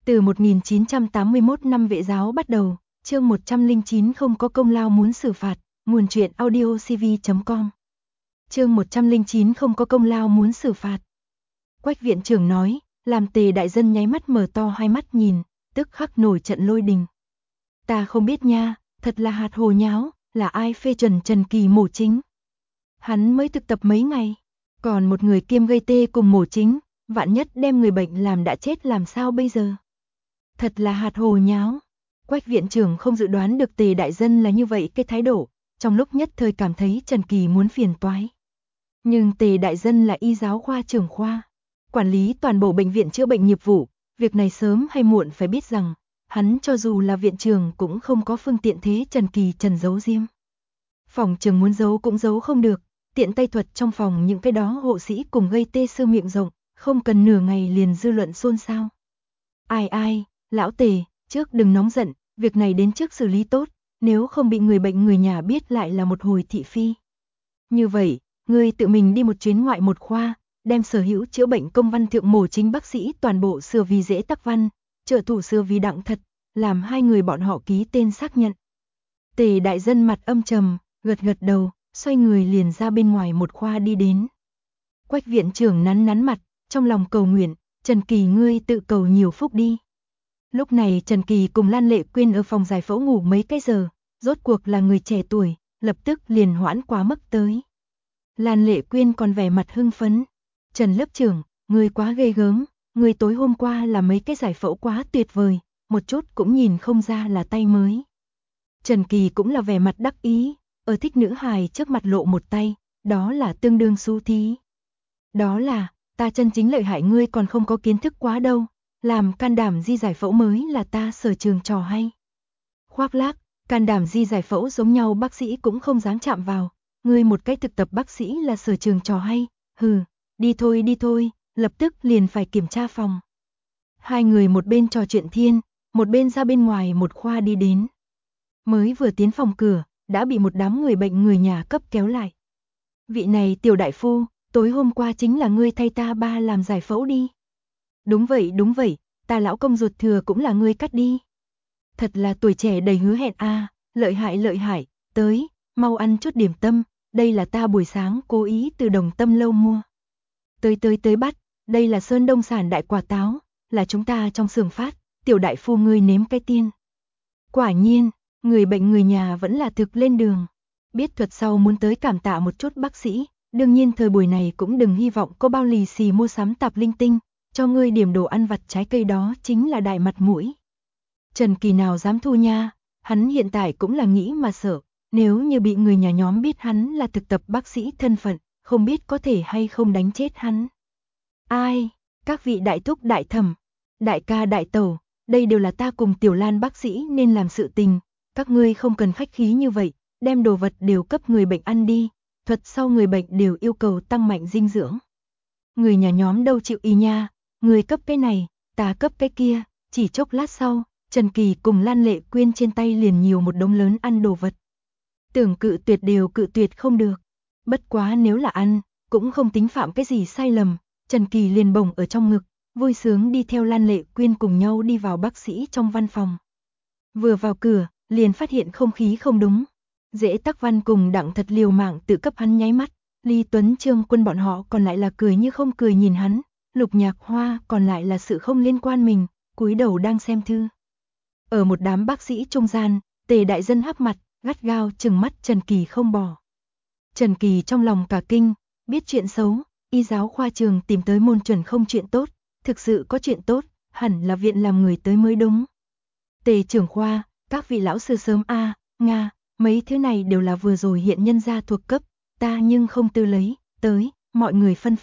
Từ 1981 năm Vệ giáo bắt đầu, chương 109 không có công lao muốn xử phạt, nguồn truyện audiocv.com. Chương 109 không có công lao muốn xử phạt. Quách viện trưởng nói, làm Tề đại dân nháy mắt mở to hai mắt nhìn, tức khắc nổi trận lôi đình. Ta không biết nha, thật là hạt hồ nháo, là ai phê chuẩn Trần Kỳ mổ chính? Hắn mới thực tập mấy ngày, còn một người kiêm gây tê cùng mổ chính, vạn nhất đem người bệnh làm đã chết làm sao bây giờ? Thật là hạt hồ nháo. Quách viện trưởng không dự đoán được Tề đại dân là như vậy cái thái độ, trong lúc nhất thời cảm thấy Trần Kỳ muốn phiền toái. Nhưng Tề đại dân là y giáo khoa trưởng khoa, quản lý toàn bộ bệnh viện chữa bệnh nghiệp vụ, việc này sớm hay muộn phải biết rằng, hắn cho dù là viện trưởng cũng không có phương tiện thế Trần Kỳ trần giấu diêm. Phòng trường muốn giấu cũng giấu không được, tiện tay thuật trong phòng những cái đó hộ sĩ cùng gây tê xương miệng rộng, không cần nửa ngày liền dư luận xôn xao. Ai, lão Tề, trước đừng nóng giận, việc này đến trước xử lý tốt, nếu không bị người bệnh người nhà biết lại là một hồi thị phi. Như vậy, ngươi tự mình đi một chuyến ngoại một khoa, đem sở hữu chữa bệnh công văn thượng mổ chính bác sĩ toàn bộ sửa vì dễ tắc văn, trợ thủ sửa vì đặng thật, làm hai người bọn họ ký tên xác nhận. Tề đại dân mặt âm trầm, gật đầu, xoay người liền ra bên ngoài một khoa đi đến. Quách viện trưởng nắn mặt, trong lòng cầu nguyện, Trần Kỳ ngươi tự cầu nhiều phúc đi. Lúc này Trần Kỳ cùng Lan Lệ Quyên ở phòng giải phẫu ngủ mấy cái giờ, rốt cuộc là người trẻ tuổi, lập tức liền hoãn quá mức tới. Lan Lệ Quyên còn vẻ mặt hưng phấn. Trần lớp trưởng, ngươi quá ghê gớm, ngươi tối hôm qua là mấy cái giải phẫu quá tuyệt vời, một chút cũng nhìn không ra là tay mới. Trần Kỳ cũng là vẻ mặt đắc ý, ở thích nữ hài trước mặt lộ một tay, đó là tương đương xú thí. Đó là, ta chân chính lợi hại ngươi còn không có kiến thức quá đâu, làm can đảm di giải phẫu mới là ta sở trường trò hay. Khoác lác, can đảm di giải phẫu giống nhau bác sĩ cũng không dám chạm vào, ngươi một cách thực tập bác sĩ là sở trường trò hay, hừ, đi thôi, lập tức liền phải kiểm tra phòng. Hai người một bên trò chuyện thiên, một bên ra bên ngoài một khoa đi đến. Mới vừa tiến phòng cửa, đã bị một đám người bệnh người nhà cấp kéo lại. Vị này tiểu đại phu, tối hôm qua chính là ngươi thay ta ba làm giải phẫu đi. Đúng vậy, ta lão công ruột thừa cũng là ngươi cắt đi. Thật là tuổi trẻ đầy hứa hẹn a, lợi hại, tới, mau ăn chút điểm tâm, đây là ta buổi sáng cố ý từ Đồng Tâm lâu mua. Tới bắt, đây là Sơn Đông sản đại quả táo, là chúng ta trong xưởng phát, tiểu đại phu ngươi nếm cái tiên. Quả nhiên, người bệnh người nhà vẫn là thực lên đường. Biết thuật sau muốn tới cảm tạ một chút bác sĩ, đương nhiên thời buổi này cũng đừng hy vọng có bao lì xì mua sắm tạp linh tinh, cho ngươi điểm đồ ăn vặt trái cây đó chính là đại mặt mũi. Trần Kỳ nào dám thu nha, hắn hiện tại cũng là nghĩ mà sợ, nếu như bị người nhà nhóm biết hắn là thực tập bác sĩ thân phận, không biết có thể hay không đánh chết hắn. Ai, các vị đại thúc đại thẩm, đại ca đại tẩu, đây đều là ta cùng Tiểu Lan bác sĩ nên làm sự tình, các ngươi không cần khách khí như vậy, đem đồ vật đều cấp người bệnh ăn đi, thuật sau người bệnh đều yêu cầu tăng mạnh dinh dưỡng. Người nhà nhóm đâu chịu y nha, người cấp cái này, ta cấp cái kia, chỉ chốc lát sau, Trần Kỳ cùng Lan Lệ Quyên trên tay liền nhiều một đống lớn ăn đồ vật. Tưởng cự tuyệt đều cự tuyệt không được, bất quá nếu là ăn, cũng không tính phạm cái gì sai lầm, Trần Kỳ liền bồng ở trong ngực, vui sướng đi theo Lan Lệ Quyên cùng nhau đi vào bác sĩ trong văn phòng. Vừa vào cửa, liền phát hiện không khí không đúng. Dễ Tắc Văn cùng Đặng Thật liều mạng tự cấp hắn nháy mắt, Lý Tuấn Trương Quân bọn họ còn lại là cười như không cười nhìn hắn, Lục Nhạc Hoa còn lại là sự không liên quan mình, cúi đầu đang xem thư. Ở một đám bác sĩ trung gian, Tề đại dân hắc mặt, gắt gao trừng mắt Trần Kỳ không bỏ. Trần Kỳ trong lòng cả kinh, biết chuyện xấu, y giáo khoa trường tìm tới môn chuẩn không chuyện tốt, thực sự có chuyện tốt, hẳn là viện làm người tới mới đúng. Tề trưởng khoa, các vị lão sư sớm Nga, mấy thứ này đều là vừa rồi hiện nhân gia thuộc cấp, ta nhưng không tư lấy, tới, mọi người phân.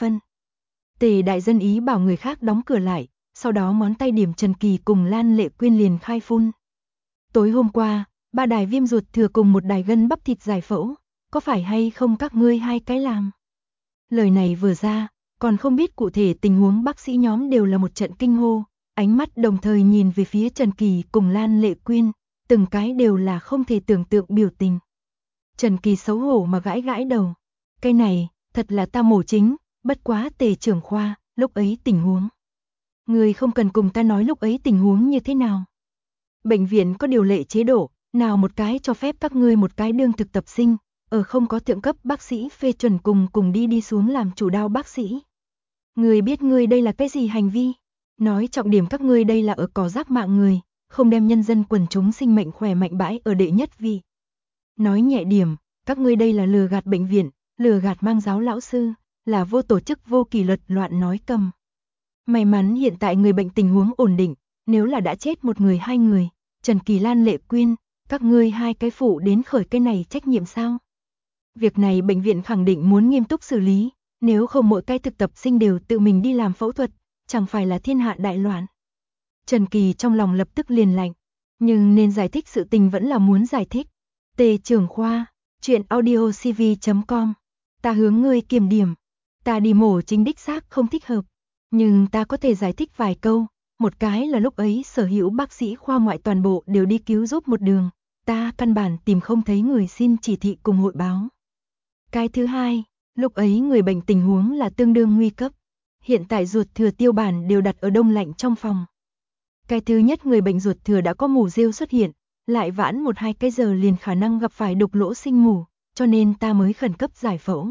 Tề đại dân ý bảo người khác đóng cửa lại, sau đó ngón tay điểm Trần Kỳ cùng Lan Lệ Quyên liền khai phun. Tối hôm qua, 3 đài viêm ruột thừa cùng 1 đài gân bắp thịt giải phẫu, có phải hay không các ngươi hai cái làm? Lời này vừa ra, còn không biết cụ thể tình huống bác sĩ nhóm đều là một trận kinh hô, ánh mắt đồng thời nhìn về phía Trần Kỳ cùng Lan Lệ Quyên, từng cái đều là không thể tưởng tượng biểu tình. Trần Kỳ xấu hổ mà gãi đầu, cái này, thật là ta mổ chính, bất quá Tề trưởng khoa, lúc ấy tình huống. Ngươi không cần cùng ta nói lúc ấy tình huống như thế nào. Bệnh viện có điều lệ chế độ, nào một cái cho phép các ngươi một cái đương thực tập sinh, ở không có thượng cấp bác sĩ phê chuẩn cùng đi xuống làm chủ đao bác sĩ. Ngươi biết ngươi đây là cái gì hành vi? Nói trọng điểm các ngươi đây là ở cỏ rác mạng người, không đem nhân dân quần chúng sinh mệnh khỏe mạnh bãi ở đệ nhất vị. Nói nhẹ điểm, các ngươi đây là lừa gạt bệnh viện, lừa gạt mang giáo lão sư, là vô tổ chức vô kỷ luật loạn nói cầm. May mắn hiện tại người bệnh tình huống ổn định, nếu là đã chết một người hai người, Trần Kỳ Lan Lệ Quyên, các ngươi hai cái phụ đến khởi cái này trách nhiệm sao? Việc này bệnh viện khẳng định muốn nghiêm túc xử lý, nếu không mỗi cái thực tập sinh đều tự mình đi làm phẫu thuật, chẳng phải là thiên hạ đại loạn. Trần Kỳ trong lòng lập tức liền lạnh, nhưng nên giải thích sự tình vẫn là muốn giải thích. Tề trưởng khoa, chuyện audiocv.com, ta hướng ngươi kiểm điểm, ta đi mổ chính đích xác không thích hợp, nhưng ta có thể giải thích vài câu. Một cái là lúc ấy sở hữu bác sĩ khoa ngoại toàn bộ đều đi cứu giúp một đường, ta căn bản tìm không thấy người xin chỉ thị cùng hội báo. Cái thứ hai, lúc ấy người bệnh tình huống là tương đương nguy cấp, hiện tại ruột thừa tiêu bản đều đặt ở đông lạnh trong phòng. Cái thứ nhất người bệnh ruột thừa đã có mủ rêu xuất hiện, lại vãn 1-2 cái giờ liền khả năng gặp phải đục lỗ sinh mủ, cho nên ta mới khẩn cấp giải phẫu.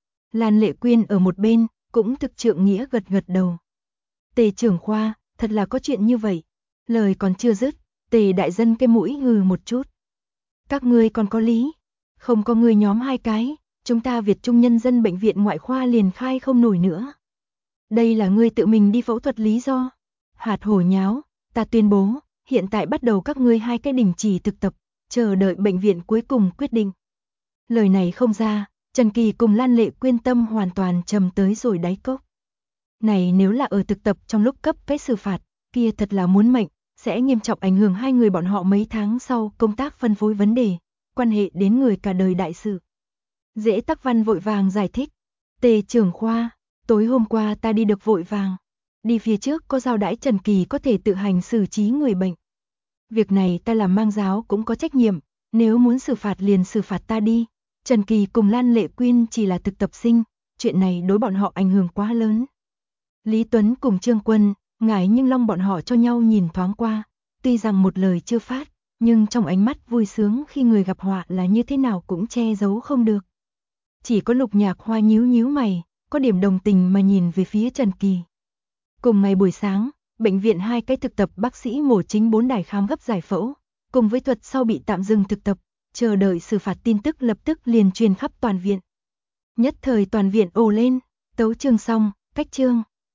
Lan Lệ Quyên ở một bên, cũng thực trượng nghĩa gật gật đầu. Tề trưởng khoa, thật là có chuyện như vậy. Lời còn chưa dứt, Tề đại dân cái mũi hừ một chút. Các ngươi còn có lý, không có người nhóm hai cái, chúng ta Việt Trung Nhân dân bệnh viện ngoại khoa liền khai không nổi nữa. Đây là ngươi tự mình đi phẫu thuật lý do. Hạt hổ nháo, ta tuyên bố, hiện tại bắt đầu các ngươi hai cái đình chỉ thực tập, chờ đợi bệnh viện cuối cùng quyết định. Lời này không ra, Trần Kỳ cùng Lan Lệ Quyên tâm hoàn toàn trầm tới rồi đáy cốc. Này nếu là ở thực tập trong lúc cấp cái xử phạt, kia thật là muốn mệnh, sẽ nghiêm trọng ảnh hưởng hai người bọn họ mấy tháng sau công tác phân phối vấn đề, quan hệ đến người cả đời đại sự. Dễ Tắc Văn vội vàng giải thích, Tề trưởng khoa, tối hôm qua ta đi được vội vàng, đi phía trước có giao đãi Trần Kỳ có thể tự hành xử trí người bệnh. Việc này ta làm mang giáo cũng có trách nhiệm, nếu muốn xử phạt liền xử phạt ta đi. Trần Kỳ cùng Lan Lệ Quyên chỉ là thực tập sinh, chuyện này đối bọn họ ảnh hưởng quá lớn. Lý Tuấn cùng Trương Quân, Ngải Nhưng Long bọn họ cho nhau nhìn thoáng qua, tuy rằng một lời chưa phát, nhưng trong ánh mắt vui sướng khi người gặp họa là như thế nào cũng che giấu không được. Chỉ có Lục Nhạc Hoa nhíu nhíu mày, có điểm đồng tình mà nhìn về phía Trần Kỳ. Cùng ngày buổi sáng, bệnh viện hai cái thực tập bác sĩ mổ chính 4 đài khám gấp giải phẫu, cùng với thuật sau bị tạm dừng thực tập, chờ đợi xử phạt tin tức lập tức liền truyền khắp toàn viện. Nhất thời toàn viện ồ lên, tấu chương xong, cách chương.